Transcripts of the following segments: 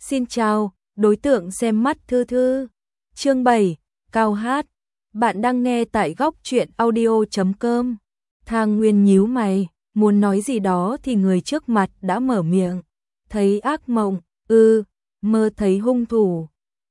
Xin chào, đối tượng xem mắt thư thư. Chương 7, Cao hát. Bạn đang nghe tại góc truyện audio.com. Thang Nguyên nhíu mày, muốn nói gì đó thì người trước mặt đã mở miệng. Thấy ác mộng, mơ thấy hung thủ.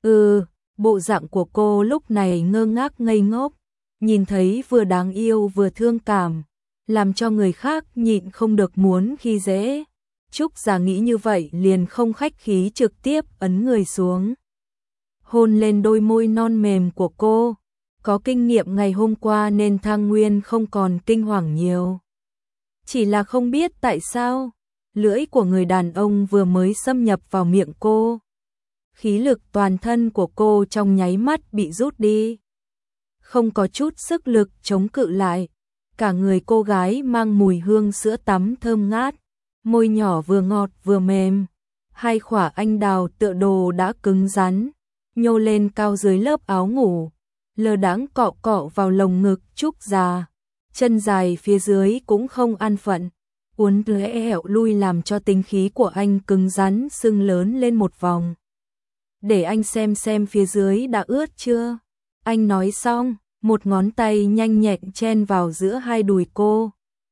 Bộ dạng của cô lúc này ngơ ngác ngây ngốc, nhìn thấy vừa đáng yêu vừa thương cảm, làm cho người khác nhịn không được muốn khi dễ. Trúc Già nghĩ như vậy liền không khách khí trực tiếp ấn người xuống, hôn lên đôi môi non mềm của cô. Có kinh nghiệm ngày hôm qua nên Thang Nguyên không còn kinh hoàng nhiều. Chỉ là không biết tại sao, lưỡi của người đàn ông vừa mới xâm nhập vào miệng cô. Khí lực toàn thân của cô trong nháy mắt bị rút đi. Không có chút sức lực chống cự lại. Cả người cô gái mang mùi hương sữa tắm thơm ngát. Môi nhỏ vừa ngọt vừa mềm. Hai khỏa anh đào tựa đồ đã cứng rắn, nhô lên cao dưới lớp áo ngủ, lơ đãng cọ cọ vào lồng ngực Trúc Già. Chân dài phía dưới cũng không an phận, uốn lẻo lui làm cho tính khí của anh cứng rắn sưng lớn lên một vòng. Để anh xem phía dưới đã ướt chưa. Anh nói xong, một ngón tay nhanh nhẹn chen vào giữa hai đùi cô.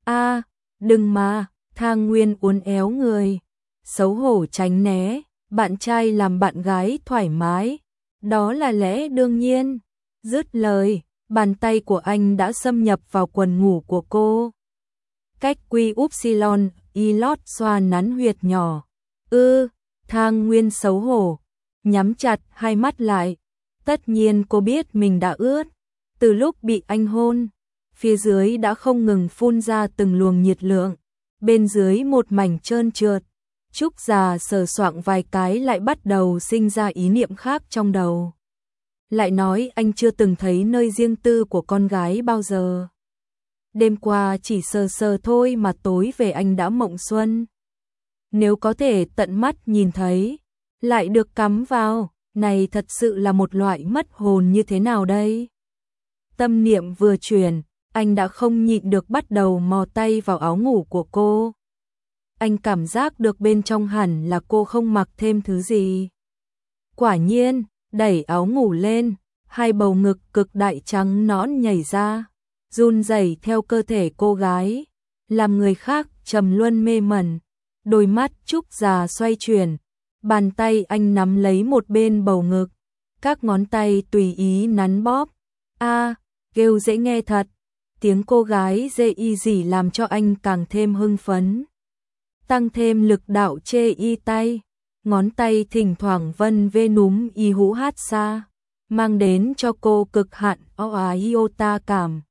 Đừng mà. Thang Nguyên uốn éo người, xấu hổ tránh né. Bạn trai làm bạn gái thoải mái, đó là lẽ đương nhiên. Dứt lời, bàn tay của anh đã xâm nhập vào quần ngủ của cô. Cách quy upsilon y lót xoa nắn huyệt nhỏ. Thang Nguyên xấu hổ, nhắm chặt hai mắt lại. Tất nhiên cô biết mình đã ướt. Từ lúc bị anh hôn, phía dưới đã không ngừng phun ra từng luồng nhiệt lượng. Bên dưới một mảnh trơn trượt. Trúc Già sờ soạng vài cái lại bắt đầu sinh ra ý niệm khác trong đầu. Lại nói anh chưa từng thấy nơi riêng tư của con gái bao giờ. Đêm qua chỉ sờ sờ thôi mà tối về anh đã mộng xuân. Nếu có thể tận mắt nhìn thấy, lại được cắm vào, này thật sự là một loại mất hồn như thế nào đây? Tâm niệm vừa chuyển, anh đã không nhịn được bắt đầu mò tay vào áo ngủ của cô. Anh cảm giác được bên trong hẳn là cô không mặc thêm thứ gì. Quả nhiên, đẩy áo ngủ lên, hai bầu ngực cực đại trắng nõn nhảy ra, run rẩy theo cơ thể cô gái, làm người khác trầm luân mê mẩn. Đôi mắt Trúc Già xoay chuyển, bàn tay anh nắm lấy một bên bầu ngực, các ngón tay tùy ý nắn bóp. Kêu dễ nghe thật. Tiếng cô gái dê y dỉ làm cho anh càng thêm hưng phấn. Tăng thêm lực đạo chê y tay, ngón tay thỉnh thoảng vân vê núm y hũ hát xa, mang đến cho cô cực hạn iota cảm.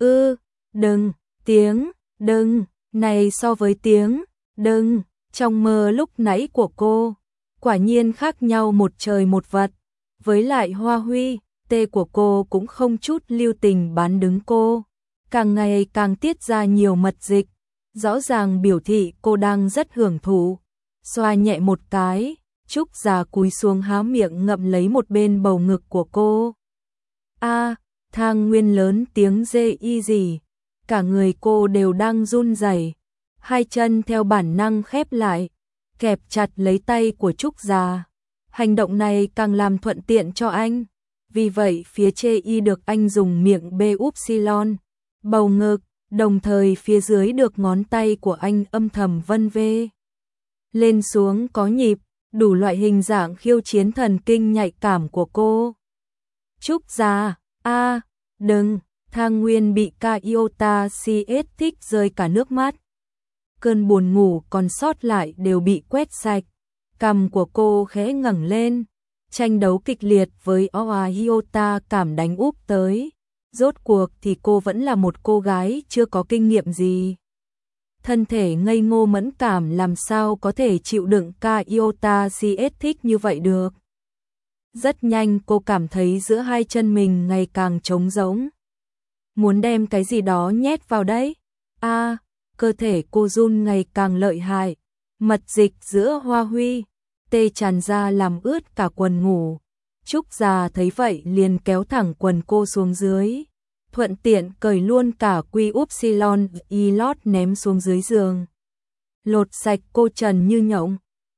Đừng, này so với tiếng đừng trong mơ lúc nãy của cô, quả nhiên khác nhau một trời một vật. Với lại Hoa Huy, tê của cô cũng không chút lưu tình bán đứng cô, càng ngày càng tiết ra nhiều mật dịch, rõ ràng biểu thị cô đang rất hưởng thụ. Xoa nhẹ một cái, Trúc Già cúi xuống há miệng ngậm lấy một bên bầu ngực của cô. Thang Nguyên lớn tiếng rê y gì, cả người cô đều đang run rẩy, hai chân theo bản năng khép lại, kẹp chặt lấy tay của Trúc Già. Hành động này càng làm thuận tiện cho anh, vì vậy phía chê y được anh dùng miệng bê upsilon, bầu ngực, đồng thời phía dưới được ngón tay của anh âm thầm vân vê. Lên xuống có nhịp, đủ loại hình dạng khiêu chiến thần kinh nhạy cảm của cô. Trúc Già, đừng. Thang Nguyên bị iota CS thích rơi cả nước mắt. Cơn buồn ngủ còn sót lại đều bị quét sạch. Cằm của cô khẽ ngẩng lên, tranh đấu kịch liệt với iota cảm đánh úp tới. Rốt cuộc thì cô vẫn là một cô gái chưa có kinh nghiệm gì. Thân thể ngây ngô mẫn cảm làm sao có thể chịu đựng iota CS thích như vậy được. Rất nhanh cô cảm thấy giữa hai chân mình ngày càng trống rỗng. Muốn đem cái gì đó nhét vào đấy. Cơ thể cô run ngày càng lợi hại. Mật dịch giữa Hoa Huy, tê tràn ra làm ướt cả quần ngủ. Trúc Già thấy vậy liền kéo thẳng quần cô xuống dưới, thuận tiện cởi luôn cả quy upsilon y lót ném xuống dưới giường. Lột sạch cô trần như nhộng,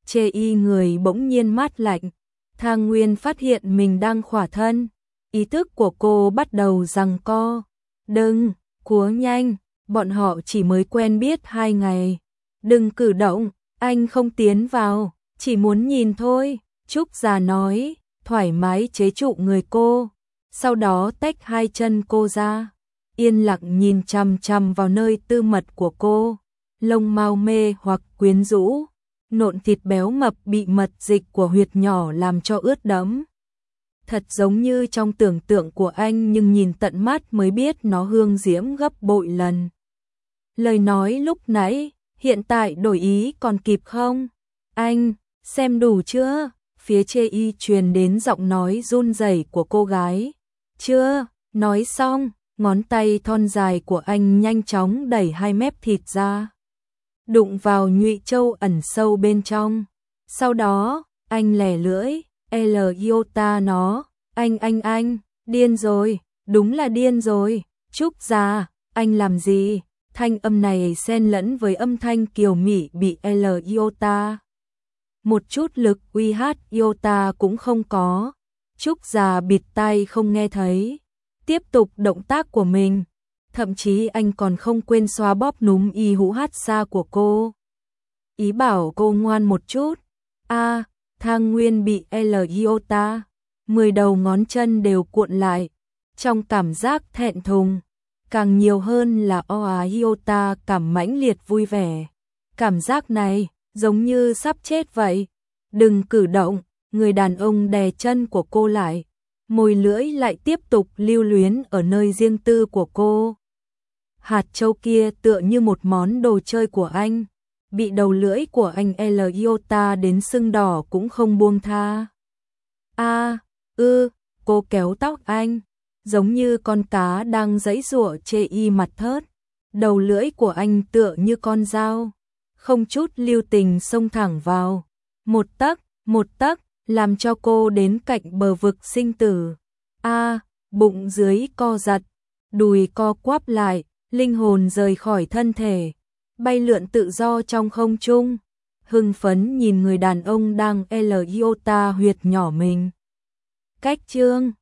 Chê y người bỗng nhiên mát lạnh. Thang Nguyên phát hiện mình đang khỏa thân. Ý thức của cô bắt đầu giằng co. Đừng, cúa nhanh, bọn họ chỉ mới quen biết 2 ngày. Đừng cử động, anh không tiến vào, chỉ muốn nhìn thôi. Trúc già nói, thoải mái chế trụ người cô. Sau đó tách 2 chân cô ra. Yên lặng nhìn chằm chằm vào nơi tư mật của cô. Lông mao mê hoặc quyến rũ. Nộn thịt béo mập bị mật dịch của huyệt nhỏ làm cho ướt đẫm. Thật giống như trong tưởng tượng của anh, nhưng nhìn tận mắt mới biết nó hương diễm gấp bội lần. Lời nói lúc nãy, hiện tại đổi ý còn kịp không? Anh, xem đủ chưa? Phía Chê y truyền đến giọng nói run rẩy của cô gái. Chưa, nói xong, ngón tay thon dài của anh nhanh chóng đẩy 2 mép thịt ra. Đụng vào nhụy châu ẩn sâu bên trong. Sau đó, anh lẻ lưỡi, iota nó, anh, điên rồi, đúng là điên rồi. Trúc già, anh làm gì? Thanh âm này xen lẫn với âm thanh kiều mị bị iota. Một chút lực uy hát iota cũng không có. Trúc già bịt tai không nghe thấy. Tiếp tục động tác của mình. Thậm chí anh còn không quên xoa bóp núm y hũ hát xa của cô. Ý bảo cô ngoan một chút. Thang Nguyên bị iota. 10 đầu ngón chân đều cuộn lại. Trong cảm giác thẹn thùng. Càng nhiều hơn là iota cảm mãnh liệt vui vẻ. Cảm giác này giống như sắp chết vậy. Đừng cử động. Người đàn ông đè chân của cô lại. Môi lưỡi lại tiếp tục lưu luyến ở nơi riêng tư của cô. Hạt châu kia tựa như một món đồ chơi của anh. Bị đầu lưỡi của anh iota đến sưng đỏ cũng không buông tha. Cô kéo tóc anh. Giống như con cá đang giãy giụa. Chê y mặt thớt. Đầu lưỡi của anh tựa như con dao. Không chút lưu tình xông thẳng vào. Một tấc, làm cho cô đến cạnh bờ vực sinh tử. Bụng dưới co giật, đùi co quắp lại, linh hồn rời khỏi thân thể, bay lượn tự do trong không trung. Hưng phấn nhìn người đàn ông đang iota huyệt nhỏ mình. Cách chương